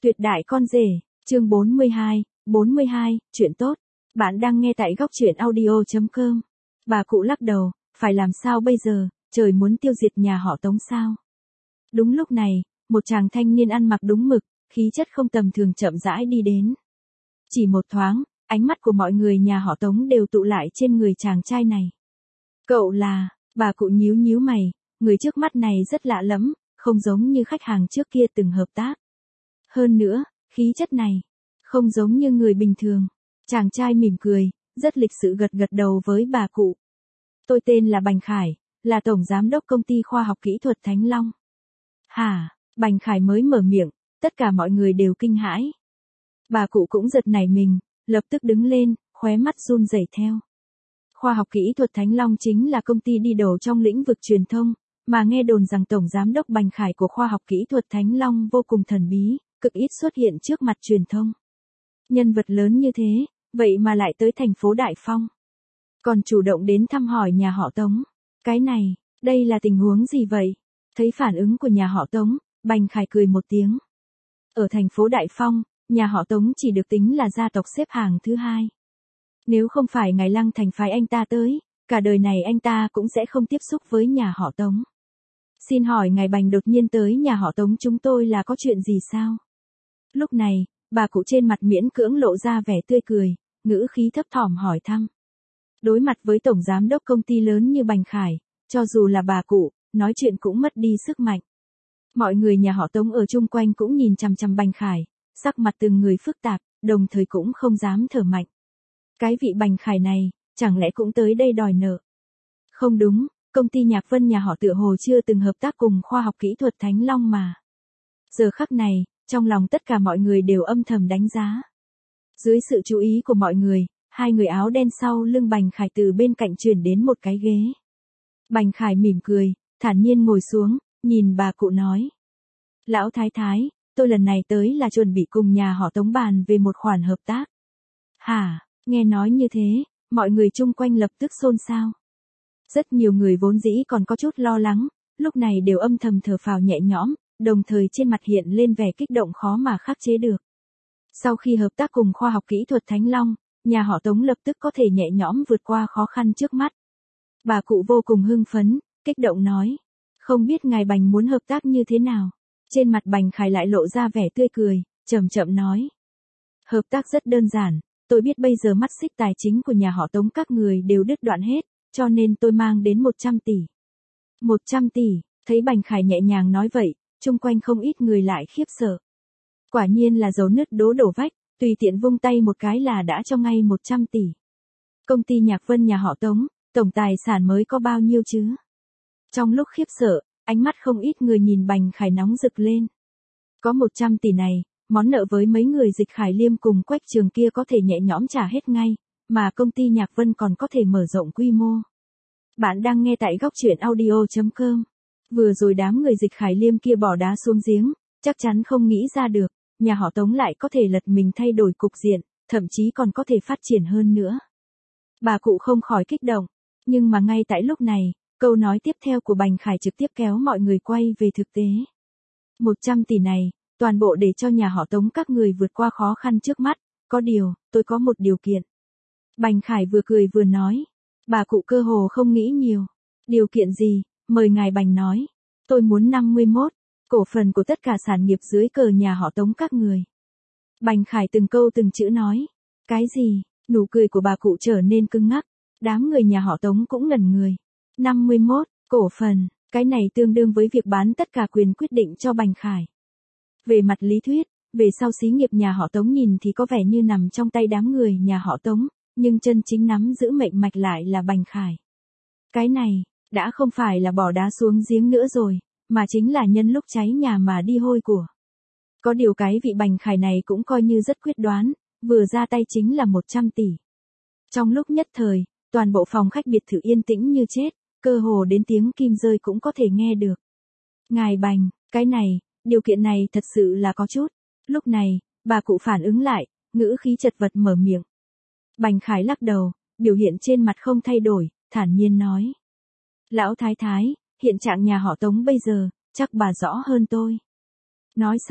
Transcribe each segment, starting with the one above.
Tuyệt đại con rể, chương 42, chuyện tốt. Bạn đang nghe tại góc truyện audio.com. Bà cụ lắc đầu, phải làm sao bây giờ, trời muốn tiêu diệt nhà họ Tống sao? Đúng lúc này, một chàng thanh niên ăn mặc đúng mực, khí chất không tầm thường chậm rãi đi đến. Chỉ một thoáng, ánh mắt của mọi người nhà họ Tống đều tụ lại trên người chàng trai này. Cậu là, bà cụ nhíu nhíu mày, người trước mắt này rất lạ lẫm, không giống như khách hàng trước kia từng hợp tác. Hơn nữa, khí chất này, không giống như người bình thường. Chàng trai mỉm cười, rất lịch sự gật gật đầu với bà cụ. Tôi tên là Bành Khải, là Tổng Giám đốc Công ty Khoa học Kỹ thuật Thánh Long. Hả, Bành Khải mới mở miệng, tất cả mọi người đều kinh hãi. Bà cụ cũng giật nảy mình, lập tức đứng lên, khóe mắt run rẩy theo. Khoa học Kỹ thuật Thánh Long chính là công ty đi đầu trong lĩnh vực truyền thông, mà nghe đồn rằng Tổng Giám đốc Bành Khải của Khoa học Kỹ thuật Thánh Long vô cùng thần bí, cực ít xuất hiện trước mặt truyền thông. Nhân vật lớn như thế, vậy mà lại tới thành phố Đại Phong. Còn chủ động đến thăm hỏi nhà họ Tống. Cái này, đây là tình huống gì vậy? Thấy phản ứng của nhà họ Tống, Bành Khải cười một tiếng. Ở thành phố Đại Phong, nhà họ Tống chỉ được tính là gia tộc xếp hàng thứ hai. Nếu không phải ngài Lăng Thành phái anh ta tới, cả đời này anh ta cũng sẽ không tiếp xúc với nhà họ Tống. Xin hỏi ngài Bành đột nhiên tới nhà họ Tống chúng tôi là có chuyện gì sao? Lúc này, bà cụ trên mặt miễn cưỡng lộ ra vẻ tươi cười, ngữ khí thấp thỏm hỏi thăm. Đối mặt với tổng giám đốc công ty lớn như Bành Khải, cho dù là bà cụ, nói chuyện cũng mất đi sức mạnh. Mọi người nhà họ Tống ở chung quanh cũng nhìn chằm chằm Bành Khải, sắc mặt từng người phức tạp, đồng thời cũng không dám thở mạnh. Cái vị Bành Khải này, chẳng lẽ cũng tới đây đòi nợ? Không đúng, công ty Nhạc Vân nhà họ tựa hồ chưa từng hợp tác cùng Khoa học Kỹ thuật Thánh Long mà. Giờ khắc này, trong lòng tất cả mọi người đều âm thầm đánh giá. Dưới sự chú ý của mọi người, hai người áo đen sau lưng Bành Khải từ bên cạnh chuyển đến một cái ghế. Bành Khải mỉm cười, thản nhiên ngồi xuống, nhìn bà cụ nói. Lão Thái Thái, tôi lần này tới là chuẩn bị cùng nhà họ Tống bàn về một khoản hợp tác. Hả, nghe nói như thế, mọi người chung quanh lập tức xôn xao. Rất nhiều người vốn dĩ còn có chút lo lắng, lúc này đều âm thầm thở phào nhẹ nhõm, đồng thời trên mặt hiện lên vẻ kích động khó mà khắc chế được. Sau khi hợp tác cùng Khoa học Kỹ thuật Thánh Long, nhà họ Tống lập tức có thể nhẹ nhõm vượt qua khó khăn trước mắt. Bà cụ vô cùng hưng phấn, kích động nói. Không biết ngài Bành muốn hợp tác như thế nào? Trên mặt Bành Khải lại lộ ra vẻ tươi cười, chậm chậm nói. Hợp tác rất đơn giản, tôi biết bây giờ mắt xích tài chính của nhà họ Tống các người đều đứt đoạn hết, cho nên tôi mang đến 100 tỷ. 100 tỷ, thấy Bành Khải nhẹ nhàng nói vậy, chung quanh không ít người lại khiếp sợ. Quả nhiên là dấu nứt đổ vách, tùy tiện vung tay một cái là đã cho ngay 100 tỷ. Công ty Nhạc Vân nhà họ Tống, tổng tài sản mới có bao nhiêu chứ? Trong lúc khiếp sợ, ánh mắt không ít người nhìn Bành Khải nóng rực lên. Có 100 tỷ này, món nợ với mấy người Dịch Khải Liêm cùng Quách Trường kia có thể nhẹ nhõm trả hết ngay, mà công ty Nhạc Vân còn có thể mở rộng quy mô. Bạn đang nghe tại góc truyện audio.com. Vừa rồi đám người Dịch Khải Liêm kia bỏ đá xuống giếng, chắc chắn không nghĩ ra được, nhà họ Tống lại có thể lật mình thay đổi cục diện, thậm chí còn có thể phát triển hơn nữa. Bà cụ không khỏi kích động, nhưng mà ngay tại lúc này, câu nói tiếp theo của Bành Khải trực tiếp kéo mọi người quay về thực tế. 100 tỷ này, toàn bộ để cho nhà họ Tống các người vượt qua khó khăn trước mắt, có điều, tôi có một điều kiện. Bành Khải vừa cười vừa nói, bà cụ cơ hồ không nghĩ nhiều. Điều kiện gì, mời ngài Bành nói. Tôi muốn 51, cổ phần của tất cả sản nghiệp dưới cờ nhà họ Tống các người. Bành Khải từng câu từng chữ nói. Cái gì, nụ cười của bà cụ trở nên cứng ngắc, đám người nhà họ Tống cũng ngẩn người. 51, cổ phần, cái này tương đương với việc bán tất cả quyền quyết định cho Bành Khải. Về mặt lý thuyết, về sau xí nghiệp nhà họ Tống nhìn thì có vẻ như nằm trong tay đám người nhà họ Tống, nhưng chân chính nắm giữ mệnh mạch lại là Bành Khải. Cái này, đã không phải là bỏ đá xuống giếng nữa rồi, mà chính là nhân lúc cháy nhà mà đi hôi của. Có điều cái vị Bành Khải này cũng coi như rất quyết đoán, vừa ra tay chính là 100 tỷ. Trong lúc nhất thời, toàn bộ phòng khách biệt thự yên tĩnh như chết, cơ hồ đến tiếng kim rơi cũng có thể nghe được. Ngài Bành, cái này, điều kiện này thật sự là có chút. Lúc này, bà cụ phản ứng lại, ngữ khí chật vật mở miệng. Bành Khải lắc đầu, biểu hiện trên mặt không thay đổi, thản nhiên nói. Lão Thái Thái, hiện trạng nhà họ Tống bây giờ, chắc bà rõ hơn tôi. Nói xong,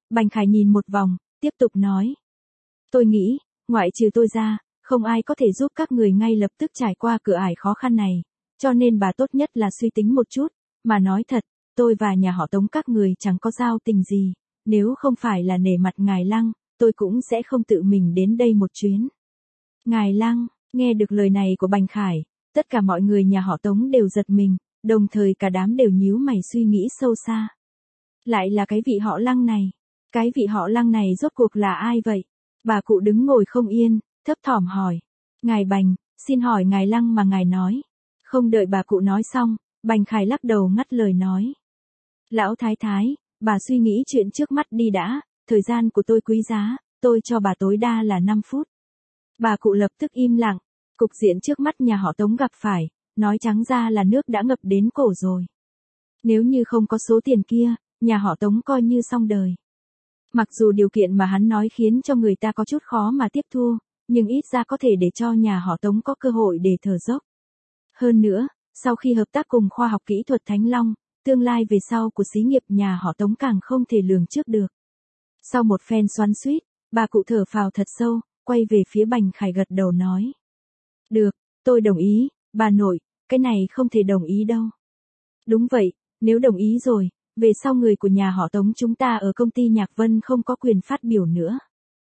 Bành Khải nhìn một vòng, tiếp tục nói. Tôi nghĩ, ngoại trừ tôi ra, không ai có thể giúp các người ngay lập tức trải qua cửa ải khó khăn này, cho nên bà tốt nhất là suy tính một chút, mà nói thật, tôi và nhà họ Tống các người chẳng có giao tình gì, nếu không phải là nể mặt ngài Lăng, tôi cũng sẽ không tự mình đến đây một chuyến. Ngài Lăng, nghe được lời này của Bành Khải, tất cả mọi người nhà họ Tống đều giật mình, đồng thời cả đám đều nhíu mày suy nghĩ sâu xa. Lại là cái vị họ Lăng này, cái vị họ Lăng này rốt cuộc là ai vậy? Bà cụ đứng ngồi không yên, thấp thỏm hỏi. Ngài Bành, xin hỏi ngài Lăng mà ngài nói. Không đợi bà cụ nói xong, Bành Khải lắc đầu ngắt lời nói. Lão thái thái, bà suy nghĩ chuyện trước mắt đi đã, thời gian của tôi quý giá, tôi cho bà tối đa là 5 phút. Bà cụ lập tức im lặng, cục diện trước mắt nhà họ Tống gặp phải, nói trắng ra là nước đã ngập đến cổ rồi. Nếu như không có số tiền kia, nhà họ Tống coi như xong đời. Mặc dù điều kiện mà hắn nói khiến cho người ta có chút khó mà tiếp thu, nhưng ít ra có thể để cho nhà họ Tống có cơ hội để thở dốc. Hơn nữa, sau khi hợp tác cùng khoa học kỹ thuật Thánh Long, tương lai về sau của xí nghiệp nhà họ Tống càng không thể lường trước được. Sau một phen xoắn xuýt, bà cụ thở phào thật sâu, quay về phía Bành Khải gật đầu nói. Được, tôi đồng ý, bà nội, cái này không thể đồng ý đâu. Đúng vậy, nếu đồng ý rồi, về sau người của nhà họ Tống chúng ta ở công ty Nhạc Vân không có quyền phát biểu nữa.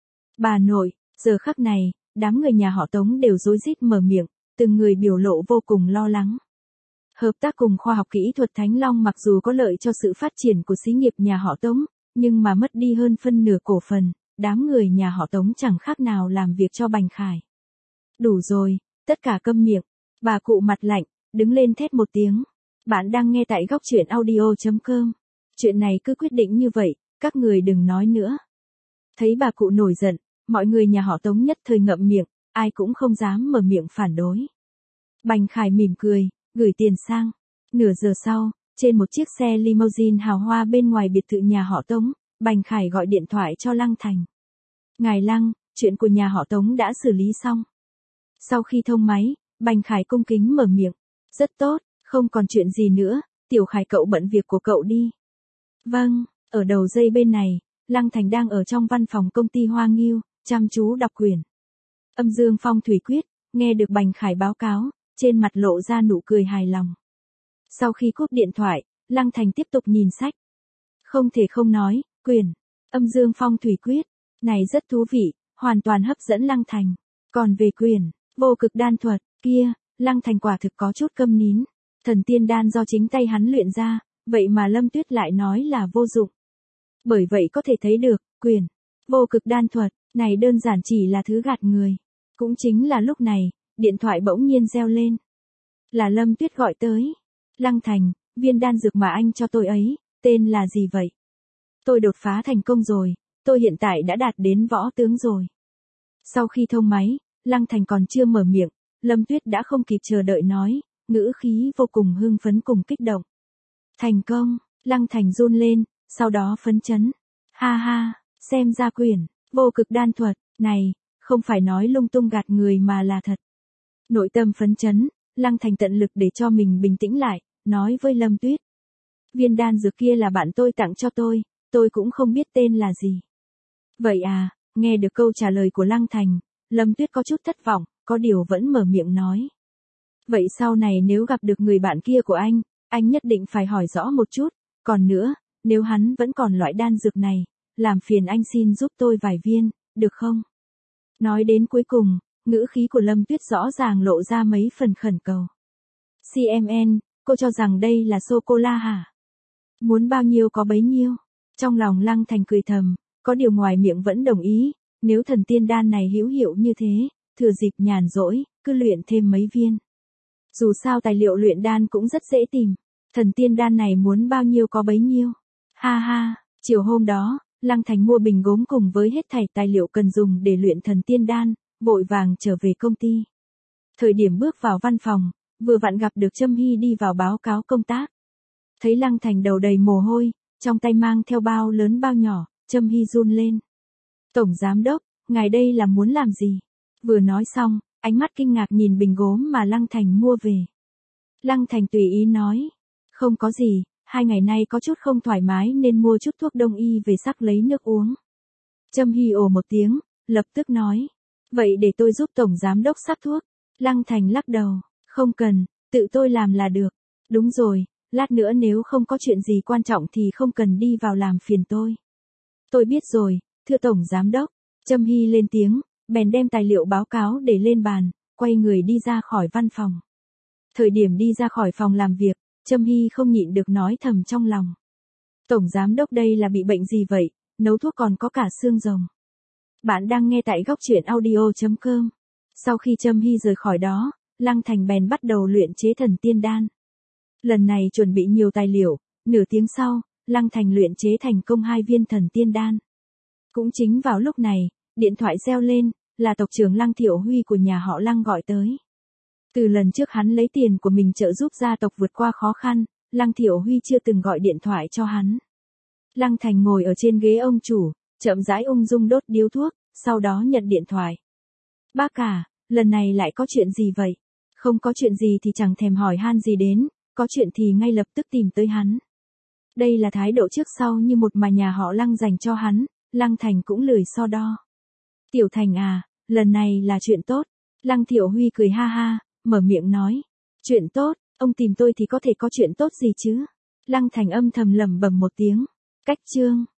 Bà nội, giờ khắc này, đám người nhà họ Tống đều rối rít mở miệng, từng người biểu lộ vô cùng lo lắng. Hợp tác cùng khoa học kỹ thuật Thánh Long mặc dù có lợi cho sự phát triển của xí nghiệp nhà họ Tống, nhưng mà mất đi hơn phân nửa cổ phần, đám người nhà họ Tống chẳng khác nào làm việc cho Bành Khải. Đủ rồi, tất cả câm miệng. Bà cụ mặt lạnh, đứng lên thét một tiếng. Bạn đang nghe tại góc truyện audio.com. Chuyện này cứ quyết định như vậy, các người đừng nói nữa. Thấy bà cụ nổi giận, mọi người nhà họ Tống nhất thời ngậm miệng, ai cũng không dám mở miệng phản đối. Bành Khải mỉm cười, gửi tiền sang. Nửa giờ sau, trên một chiếc xe limousine hào hoa bên ngoài biệt thự nhà họ Tống, Bành Khải gọi điện thoại cho Lăng Thành. Ngài Lăng, chuyện của nhà họ Tống đã xử lý xong. Sau khi thông máy, Bành Khải cung kính mở miệng. Rất tốt, không còn chuyện gì nữa, Tiểu Khải cậu bận việc của cậu đi. Vâng, ở đầu dây bên này, Lăng Thành đang ở trong văn phòng công ty Hoa Nghiêu, chăm chú đọc quyển. Âm dương phong thủy quyết, nghe được Bành Khải báo cáo, trên mặt lộ ra nụ cười hài lòng. Sau khi cúp điện thoại, Lăng Thành tiếp tục nhìn sách. Không thể không nói, quyển Âm dương phong thủy quyết này rất thú vị, hoàn toàn hấp dẫn Lăng Thành. Còn về quyển Vô cực đan thuật kia, Lăng Thành quả thực có chút câm nín. Thần tiên đan do chính tay hắn luyện ra, vậy mà Lâm Tuyết lại nói là vô dụng. Bởi vậy có thể thấy được, quyển Vô cực đan thuật này đơn giản chỉ là thứ gạt người. Cũng chính là lúc này, điện thoại bỗng nhiên reo lên. Là Lâm Tuyết gọi tới. Lăng Thành, viên đan dược mà anh cho tôi ấy, tên là gì vậy? Tôi đột phá thành công rồi, tôi hiện tại đã đạt đến võ tướng rồi. Sau khi thông máy, Lăng Thành còn chưa mở miệng, Lâm Tuyết đã không kịp chờ đợi nói, ngữ khí vô cùng hưng phấn cùng kích động. Thành công, Lăng Thành run lên, sau đó phấn chấn. Ha ha, xem ra quyển Vô cực đan thuật này, không phải nói lung tung gạt người mà là thật. Nội tâm phấn chấn, Lăng Thành tận lực để cho mình bình tĩnh lại, nói với Lâm Tuyết. Viên đan dược kia là bạn tôi tặng cho tôi cũng không biết tên là gì. Vậy à, nghe được câu trả lời của Lăng Thành, Lâm Tuyết có chút thất vọng, có điều vẫn mở miệng nói. Vậy sau này nếu gặp được người bạn kia của anh nhất định phải hỏi rõ một chút, còn nữa, nếu hắn vẫn còn loại đan dược này, làm phiền anh xin giúp tôi vài viên, được không? Nói đến cuối cùng, ngữ khí của Lâm Tuyết rõ ràng lộ ra mấy phần khẩn cầu. CMN, cô cho rằng đây là sô-cô-la hả? Muốn bao nhiêu có bấy nhiêu? Trong lòng Lăng Thành cười thầm, có điều ngoài miệng vẫn đồng ý, nếu thần tiên đan này hữu hiệu như thế, thừa dịp nhàn rỗi, cứ luyện thêm mấy viên. Dù sao tài liệu luyện đan cũng rất dễ tìm, thần tiên đan này muốn bao nhiêu có bấy nhiêu. Ha ha, chiều hôm đó, Lăng Thành mua bình gốm cùng với hết thảy tài liệu cần dùng để luyện thần tiên đan, vội vàng trở về công ty. Thời điểm bước vào văn phòng, vừa vặn gặp được Trâm Hy đi vào báo cáo công tác. Thấy Lăng Thành đầu đầy mồ hôi, trong tay mang theo bao lớn bao nhỏ, Trâm Hy run lên. Tổng giám đốc, ngài đây là muốn làm gì? Vừa nói xong, ánh mắt kinh ngạc nhìn bình gốm mà Lăng Thành mua về. Lăng Thành tùy ý nói. Không có gì, 2 ngày nay có chút không thoải mái nên mua chút thuốc đông y về sắc lấy nước uống. Trâm Hy ồ một tiếng, lập tức nói. Vậy để tôi giúp Tổng Giám Đốc sắc thuốc. Lăng Thành lắc đầu. Không cần, tự tôi làm là được. Đúng rồi, lát nữa nếu không có chuyện gì quan trọng thì không cần đi vào làm phiền tôi. Tôi biết rồi, thưa Tổng Giám Đốc. Trâm Hy lên tiếng, bèn đem tài liệu báo cáo để lên bàn, quay người đi ra khỏi văn phòng. Thời điểm đi ra khỏi phòng làm việc, Trâm Hy không nhịn được nói thầm trong lòng. Tổng Giám Đốc đây là bị bệnh gì vậy, nấu thuốc còn có cả xương rồng. Bạn đang nghe tại góc truyện audio.com. Sau khi Trâm Hy rời khỏi đó, Lăng Thành bèn bắt đầu luyện chế thần tiên đan. Lần này chuẩn bị nhiều tài liệu, nửa tiếng sau, Lăng Thành luyện chế thành công 2 viên thần tiên đan. Cũng chính vào lúc này, điện thoại reo lên, là tộc trưởng Lăng Thiệu Huy của nhà họ Lăng gọi tới. Từ lần trước hắn lấy tiền của mình trợ giúp gia tộc vượt qua khó khăn, Lăng Thiệu Huy chưa từng gọi điện thoại cho hắn. Lăng Thành ngồi ở trên ghế ông chủ, chậm rãi ung dung đốt điếu thuốc, sau đó nhận điện thoại. Bác cả, lần này lại có chuyện gì vậy? Không có chuyện gì thì chẳng thèm hỏi han gì đến, có chuyện thì ngay lập tức tìm tới hắn. Đây là thái độ trước sau như một mà nhà họ Lăng dành cho hắn, Lăng Thành cũng lười so đo. Tiểu Thành à, lần này là chuyện tốt. Lăng Thiệu Huy cười ha ha, mở miệng nói. Chuyện tốt, ông tìm tôi thì có thể có chuyện tốt gì chứ? Lăng Thành âm thầm lẩm bẩm một tiếng. Cách chương.